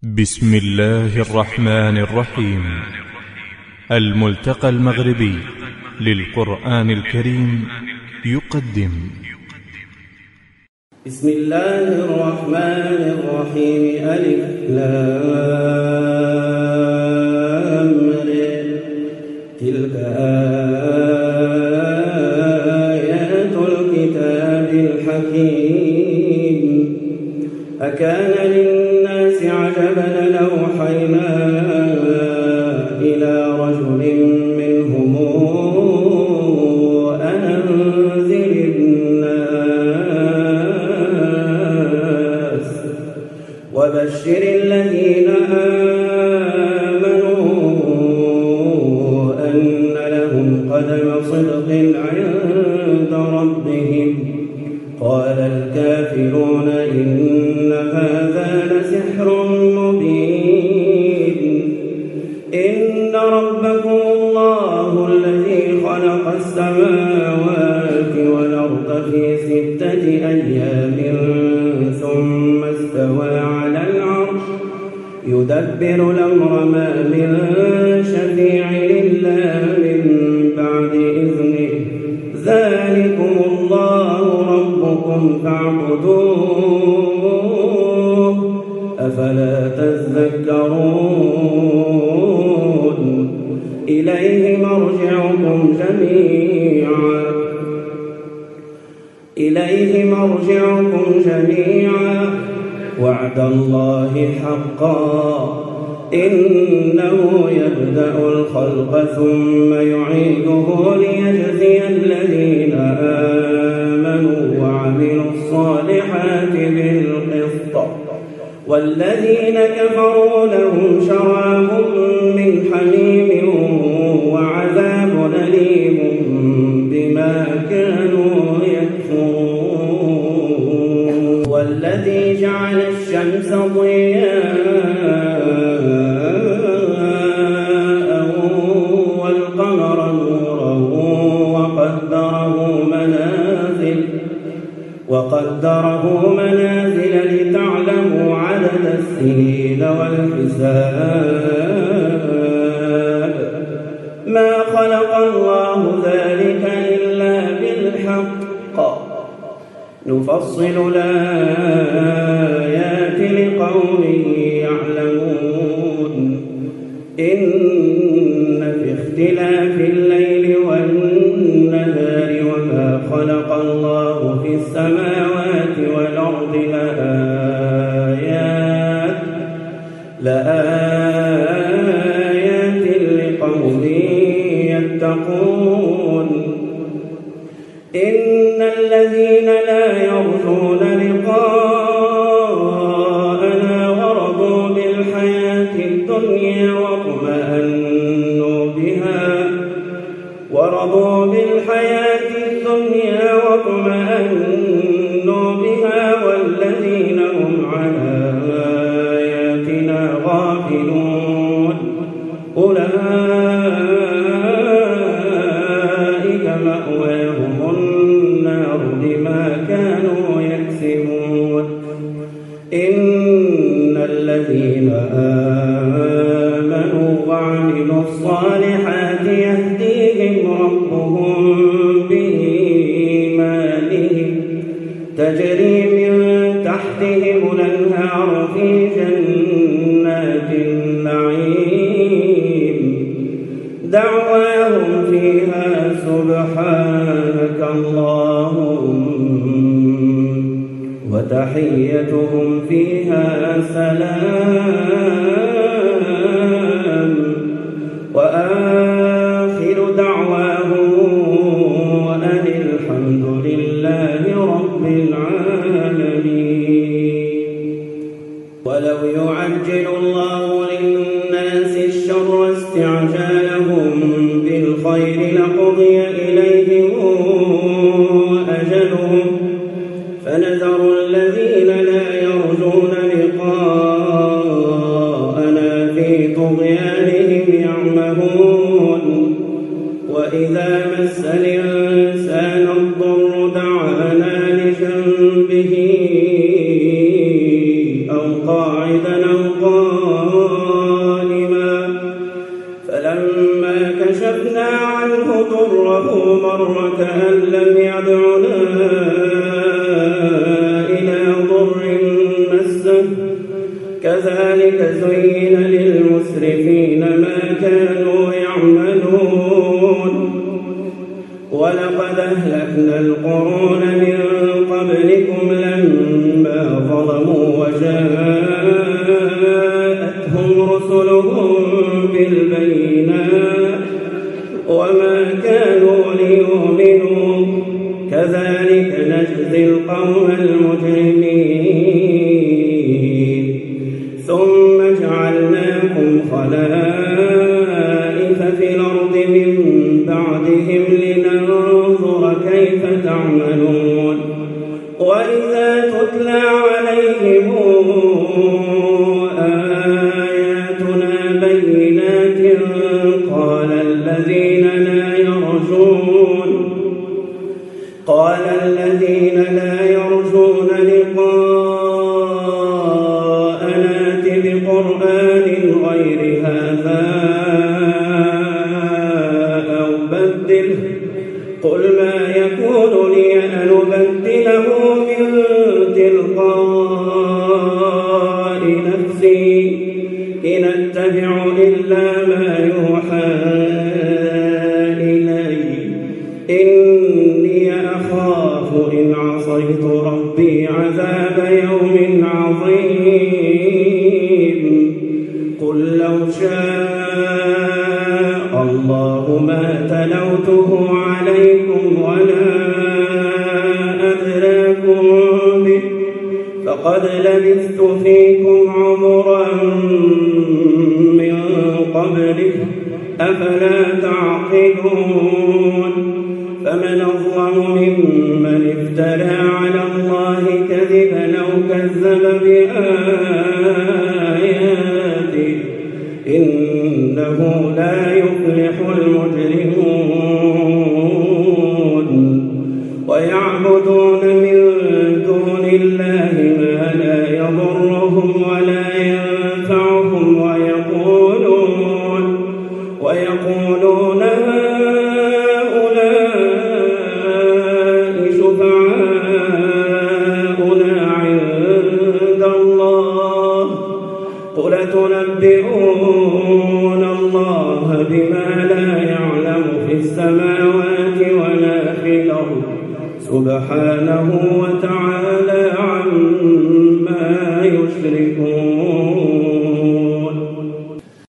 بسم الله الرحمن الرحيم. الملتقى المغربي للقرآن الكريم يقدم بسم الله الرحمن الرحيم. ألف لام ر. تلك آيات الكتاب الحكيم. أكان للناس عجبا لو أوحينا إلى رجل منهم أن أنذر الناس وبشر الذين آمنوا أن لهم قدم صدق عند ربهم. قال الكافرون إن هذا لسحر مبين. إن ربكم الله الذي خلق السماوات والأرض في 6 أيام ثم استوى على العرش يدبر الأمر ما من شفيع إلا من بعد إذنه. ذلكم الله ربكم فاعبدوه أفلا تذكرون. إليه مرجعكم جميعا وعد الله حقا. إنه يبدأ الخلق ثم يعيده ليجزي الذين آمنوا وعملوا الصالحات بالقسط والذين كفروا لهم شراب من حميم وعذاب أليم بما كانوا يكفرون. والذي جعل الشمس ضياء والقمر نورا وقدره منازل لتعلموا عدد السنين والحساب. ما خلق الله ذلك إلا بالحق نفصل الآيات لقوم يعلمون. إن في اختلاف الليل والنهار وما خلق الله في السماوات والأرض لآيات لقوم يتقون. إن الذين لا يرجون لقاءنا ورضوا بالحياة الدنيا واطمأنوا بها والذين هم عن آياتنا غافلون. أولئك مأواهم النار بما كانوا يكسبون. إن الذين آمنوا وعملوا الصالحات يهديهم ربهم بإيمانهم تجري من تحتهم الأنهار في جنات النعيم. دعواهم فيها سبحانك اللهم وتحيتهم فيها سلام. وآخر دعواهم أن الحمد لله رب العالمين. ولو يعجل الله للناس الشر استعجالهم بالخير لقضي إليهم أجلهم فنذر الذين لا يرجون لقاءنا في طغيانهم يعمهون. وإذا مس الإنسان الضر دعانا لجنبه أو قاعدا أو قائما كذلك زين للمسرفين ما كانوا يعملون ولقد أهلكنا القرون من قبلكم لما ظلموا وجاءتهم رسلهم بالبينات وما كانوا ليؤمنوا كذلك نجزي القوم المجرمين ثم جعلناكم خلائف في الأرض من بعدهم لننظر كيف تعملون وإذا تتلى عليهم آياتنا بينات قال الذين لا يرجون لقاءنا ائت بقرآن غير هذا أو بدله قل ما يكون لي أن أبدله من تلقاء نفسي إن أتبع إلا ما يوحى إلي إني أخاف إن عصيت ربي عذاب يوم عظيم قل لو شاء الله ما تلوته عليكم ولا أدراكم به فقد لبثت فيكم عمرا من قبله أفلا تعقلون فمن أظلم ممن افترى على الله كذبا أو كذب بآياته إنه لا يفلح المجرمون ويعبدون من دون الله ما لا يضرهم ولا ينفعهم ويقولون هؤلاء شفعاؤنا عند الله قل تنبئون الله بما لا يعلم في السماوات ولا في الأرض سبحانه وتعالى عما